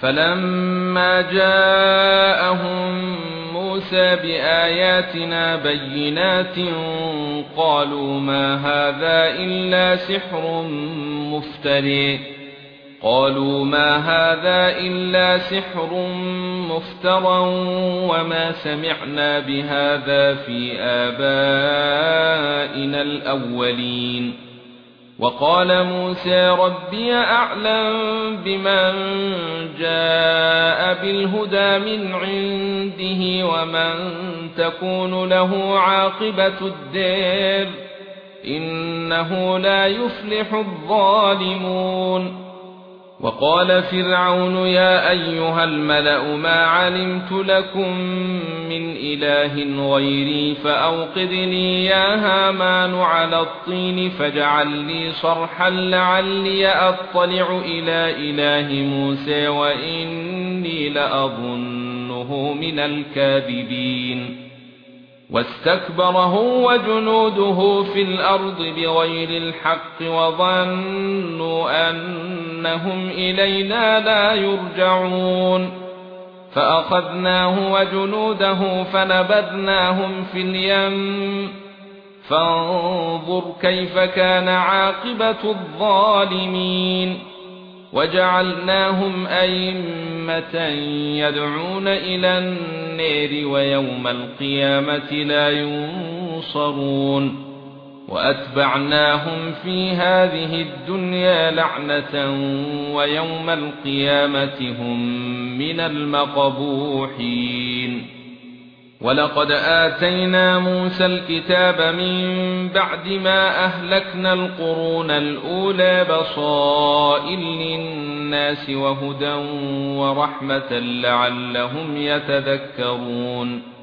فلما جاءهم موسى بآياتنا بينات قالوا ما هذا إلا سحر مفترى وما سمعنا بهذا في آبائنا الأولين. وقال موسى ربي أعلم بمن جاء بالهدى من عنده ومن تكون له عاقبة الدار إنه لا يفلح الظالمون. وقال فرعون يا أيها الملأ ما علمت لكم من إله غيري فأوقد لي يا هامان على الطين فاجعل لي صرحا لعلي أطلع إلى إله موسى وإني لأظنه من الكاذبين. واستكبر هو وجنوده في الأرض بغير الحق وظنوا أنهم إلينا لا يرجعون. فأخذناه وجنوده فنبذناهم في اليم فانظر كيف كان عاقبة الظالمين. وجعلناهم أئمة يدعون إلى النار ويوم القيامة لا ينصرون. وأتبعناهم في هذه الدنيا لعنة ويوم القيامة هم من المقبوحين. ولقد آتينا موسى الكتاب من بعد ما أهلكنا القرون الأولى بصائر للناس وهدى ورحمة لعلهم يتذكرون.